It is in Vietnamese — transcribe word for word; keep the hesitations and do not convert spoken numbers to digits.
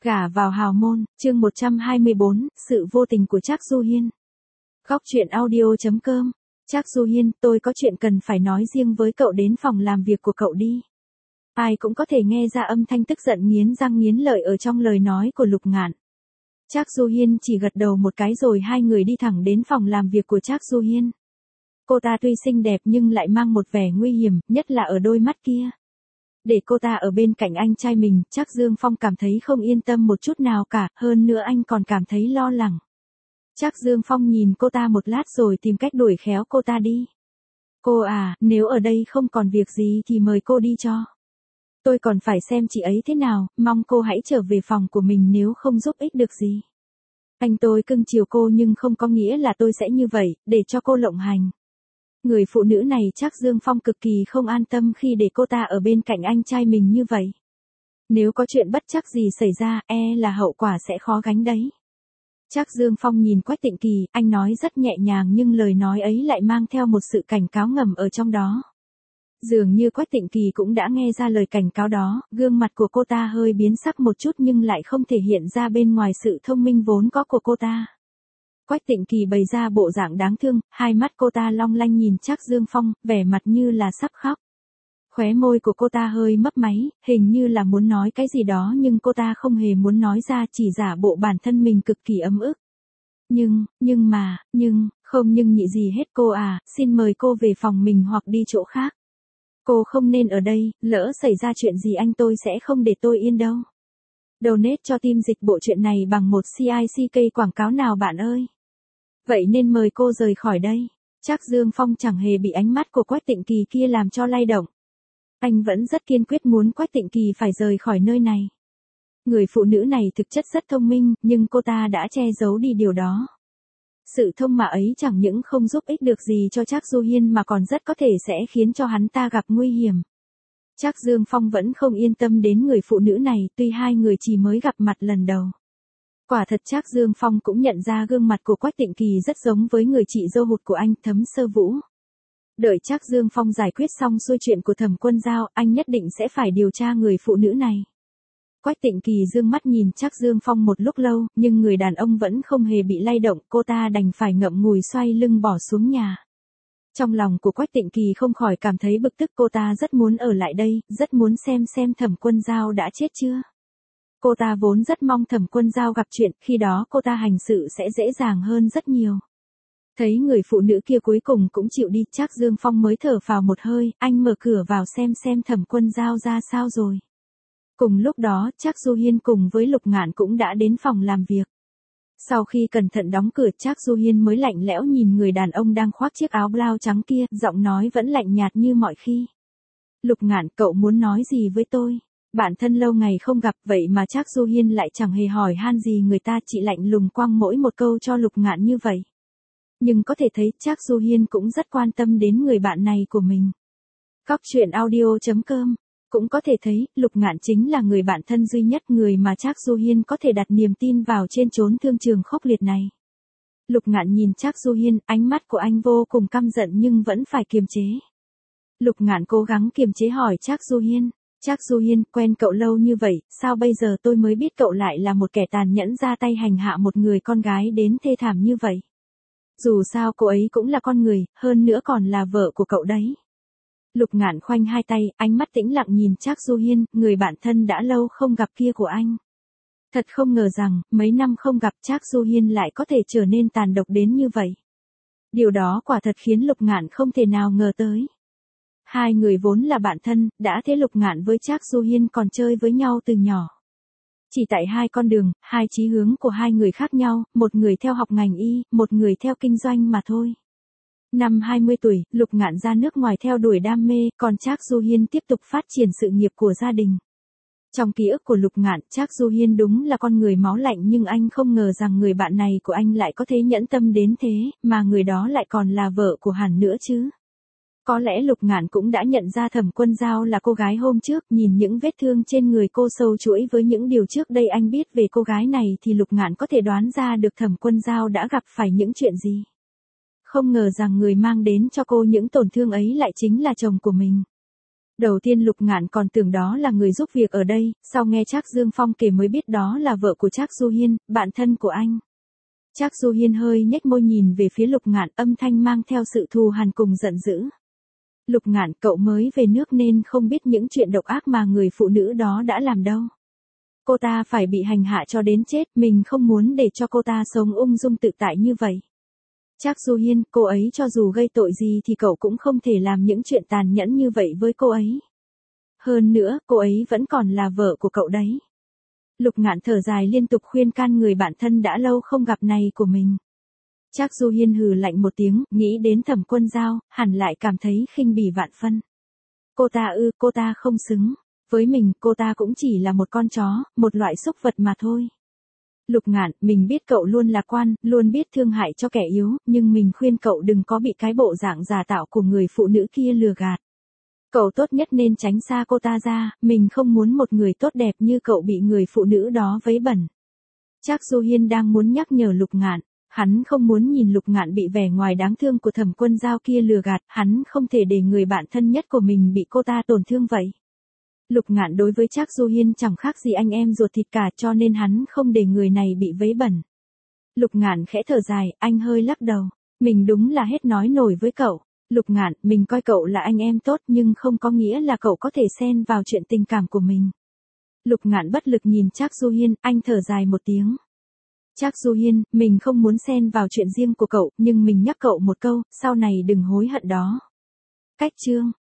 Gả vào hào môn, chương một trăm hai mươi bốn, sự vô tình của Trác Du Hiên. Góc truyện audio chấm com. Trác Du Hiên, tôi có chuyện cần phải nói riêng với cậu, đến phòng làm việc của cậu đi. Ai cũng có thể nghe ra âm thanh tức giận nghiến răng nghiến lợi ở trong lời nói của Lục Ngạn. Trác Du Hiên chỉ gật đầu một cái rồi hai người đi thẳng đến phòng làm việc của Trác Du Hiên. Cô ta tuy xinh đẹp nhưng lại mang một vẻ nguy hiểm, nhất là ở đôi mắt kia. Để cô ta ở bên cạnh anh trai mình, Trác Dương Phong cảm thấy không yên tâm một chút nào cả, hơn nữa anh còn cảm thấy lo lắng. Trác Dương Phong nhìn cô ta một lát rồi tìm cách đuổi khéo cô ta đi. Cô à, nếu ở đây không còn việc gì thì mời cô đi cho. Tôi còn phải xem chị ấy thế nào, mong cô hãy trở về phòng của mình nếu không giúp ích được gì. Anh tôi cưng chiều cô nhưng không có nghĩa là tôi sẽ như vậy, để cho cô lộng hành. Người phụ nữ này Trác Dương Phong cực kỳ không an tâm khi để cô ta ở bên cạnh anh trai mình như vậy. Nếu có chuyện bất trắc gì xảy ra, e là hậu quả sẽ khó gánh đấy. Trác Dương Phong nhìn Quách Tịnh Kỳ, anh nói rất nhẹ nhàng nhưng lời nói ấy lại mang theo một sự cảnh cáo ngầm ở trong đó. Dường như Quách Tịnh Kỳ cũng đã nghe ra lời cảnh cáo đó, gương mặt của cô ta hơi biến sắc một chút nhưng lại không thể hiện ra bên ngoài sự thông minh vốn có của cô ta. Quách Tịnh Kỳ bày ra bộ dạng đáng thương, hai mắt cô ta long lanh nhìn Trác Dương Phong, vẻ mặt như là sắp khóc. Khóe môi của cô ta hơi mấp máy, hình như là muốn nói cái gì đó nhưng cô ta không hề muốn nói ra, chỉ giả bộ bản thân mình cực kỳ ấm ức. Nhưng, nhưng mà, nhưng, không nhưng nhị gì hết cô à, xin mời cô về phòng mình hoặc đi chỗ khác. Cô không nên ở đây, lỡ xảy ra chuyện gì anh tôi sẽ không để tôi yên đâu. Donate cho team dịch bộ chuyện này bằng một xê i xê ca quảng cáo nào bạn ơi. Vậy nên mời cô rời khỏi đây. Trác Dương Phong chẳng hề bị ánh mắt của Quách Tịnh Kỳ kia làm cho lay động. Anh vẫn rất kiên quyết muốn Quách Tịnh Kỳ phải rời khỏi nơi này. Người phụ nữ này thực chất rất thông minh, nhưng cô ta đã che giấu đi điều đó. Sự thông mà ấy chẳng những không giúp ích được gì cho Trác Du Hiên mà còn rất có thể sẽ khiến cho hắn ta gặp nguy hiểm. Trác Dương Phong vẫn không yên tâm đến người phụ nữ này, tuy hai người chỉ mới gặp mặt lần đầu. Quả thật Trác Dương Phong cũng nhận ra gương mặt của Quách Tịnh Kỳ rất giống với người chị dâu hụt của anh, Thấm Sơ Vũ. Đợi Trác Dương Phong giải quyết xong xuôi chuyện của Thẩm Quân Giao, anh nhất định sẽ phải điều tra người phụ nữ này. Quách Tịnh Kỳ dương mắt nhìn Trác Dương Phong một lúc lâu, nhưng người đàn ông vẫn không hề bị lay động, cô ta đành phải ngậm ngùi xoay lưng bỏ xuống nhà. Trong lòng của Quách Tịnh Kỳ không khỏi cảm thấy bực tức, cô ta rất muốn ở lại đây, rất muốn xem xem Thẩm Quân Giao đã chết chưa. Cô ta vốn rất mong Thẩm Quân Giao gặp chuyện, khi đó cô ta hành sự sẽ dễ dàng hơn rất nhiều. Thấy người phụ nữ kia cuối cùng cũng chịu đi, Trác Dương Phong mới thở phào một hơi, anh mở cửa vào xem xem Thẩm Quân Giao ra sao rồi. Cùng lúc đó, Trác Du Hiên cùng với Lục Ngạn cũng đã đến phòng làm việc. Sau khi cẩn thận đóng cửa, Trác Du Hiên mới lạnh lẽo nhìn người đàn ông đang khoác chiếc áo blau trắng kia, giọng nói vẫn lạnh nhạt như mọi khi. Lục Ngạn, cậu muốn nói gì với tôi? Bản thân lâu ngày không gặp vậy mà Trác Du Hiên lại chẳng hề hỏi han gì người ta, chỉ lạnh lùng quăng mỗi một câu cho Lục Ngạn như vậy. Nhưng có thể thấy Trác Du Hiên cũng rất quan tâm đến người bạn này của mình. Góc truyện audio chấm com. Cũng có thể thấy, Lục Ngạn chính là người bạn thân duy nhất, người mà Trác Du Hiên có thể đặt niềm tin vào trên chốn thương trường khốc liệt này. Lục Ngạn nhìn Trác Du Hiên, ánh mắt của anh vô cùng căm giận nhưng vẫn phải kiềm chế. Lục Ngạn cố gắng kiềm chế hỏi Trác Du Hiên, Trác Du Hiên, quen cậu lâu như vậy, sao bây giờ tôi mới biết cậu lại là một kẻ tàn nhẫn ra tay hành hạ một người con gái đến thê thảm như vậy. Dù sao cô ấy cũng là con người, hơn nữa còn là vợ của cậu đấy. Lục Ngạn khoanh hai tay, ánh mắt tĩnh lặng nhìn Trác Du Hiên, người bạn thân đã lâu không gặp kia của anh. Thật không ngờ rằng, mấy năm không gặp Trác Du Hiên lại có thể trở nên tàn độc đến như vậy. Điều đó quả thật khiến Lục Ngạn không thể nào ngờ tới. Hai người vốn là bạn thân, đã thế Lục Ngạn với Trác Du Hiên còn chơi với nhau từ nhỏ. Chỉ tại hai con đường, hai chí hướng của hai người khác nhau, một người theo học ngành y, một người theo kinh doanh mà thôi. Năm hai mươi tuổi, Lục Ngạn ra nước ngoài theo đuổi đam mê, còn Trác Du Hiên tiếp tục phát triển sự nghiệp của gia đình. Trong ký ức của Lục Ngạn, Trác Du Hiên đúng là con người máu lạnh nhưng anh không ngờ rằng người bạn này của anh lại có thể nhẫn tâm đến thế, mà người đó lại còn là vợ của hắn nữa chứ. Có lẽ Lục Ngạn cũng đã nhận ra Thẩm Quân Giao là cô gái hôm trước, nhìn những vết thương trên người cô sâu chuỗi với những điều trước đây anh biết về cô gái này thì Lục Ngạn có thể đoán ra được Thẩm Quân Giao đã gặp phải những chuyện gì. Không ngờ rằng người mang đến cho cô những tổn thương ấy lại chính là chồng của mình. Đầu tiên Lục Ngạn còn tưởng đó là người giúp việc ở đây, sau nghe Trác Dương Phong kể mới biết đó là vợ của Trác Du Hiên, bạn thân của anh. Trác Du Hiên hơi nhếch môi nhìn về phía Lục Ngạn, âm thanh mang theo sự thù hằn cùng giận dữ. Lục Ngạn, cậu mới về nước nên không biết những chuyện độc ác mà người phụ nữ đó đã làm đâu. Cô ta phải bị hành hạ cho đến chết, mình không muốn để cho cô ta sống ung dung tự tại như vậy. Trác Du Hiên, cô ấy cho dù gây tội gì thì cậu cũng không thể làm những chuyện tàn nhẫn như vậy với cô ấy. Hơn nữa, cô ấy vẫn còn là vợ của cậu đấy. Lục Ngạn thở dài liên tục khuyên can người bạn thân đã lâu không gặp này của mình. Trác Du Hiên hừ lạnh một tiếng, nghĩ đến Thẩm Quân Giao, hẳn lại cảm thấy khinh bỉ vạn phân. Cô ta ư, cô ta không xứng. Với mình, cô ta cũng chỉ là một con chó, một loại súc vật mà thôi. Lục Ngạn, mình biết cậu luôn lạc quan, luôn biết thương hại cho kẻ yếu, nhưng mình khuyên cậu đừng có bị cái bộ dạng giả tạo của người phụ nữ kia lừa gạt. Cậu tốt nhất nên tránh xa cô ta ra, mình không muốn một người tốt đẹp như cậu bị người phụ nữ đó vấy bẩn. Trác Du Hiên đang muốn nhắc nhở Lục Ngạn, hắn không muốn nhìn Lục Ngạn bị vẻ ngoài đáng thương của Thẩm Quân Giao kia lừa gạt, hắn không thể để người bạn thân nhất của mình bị cô ta tổn thương vậy. Lục Ngạn đối với Trác Du Hiên chẳng khác gì anh em ruột thịt cả, cho nên hắn không để người này bị vấy bẩn. Lục Ngạn khẽ thở dài, anh hơi lắc đầu. Mình đúng là hết nói nổi với cậu. Lục Ngạn, mình coi cậu là anh em tốt nhưng không có nghĩa là cậu có thể xen vào chuyện tình cảm của mình. Lục Ngạn bất lực nhìn Trác Du Hiên, anh thở dài một tiếng. Trác Du Hiên, mình không muốn xen vào chuyện riêng của cậu, nhưng mình nhắc cậu một câu, sau này đừng hối hận đó. Cách chương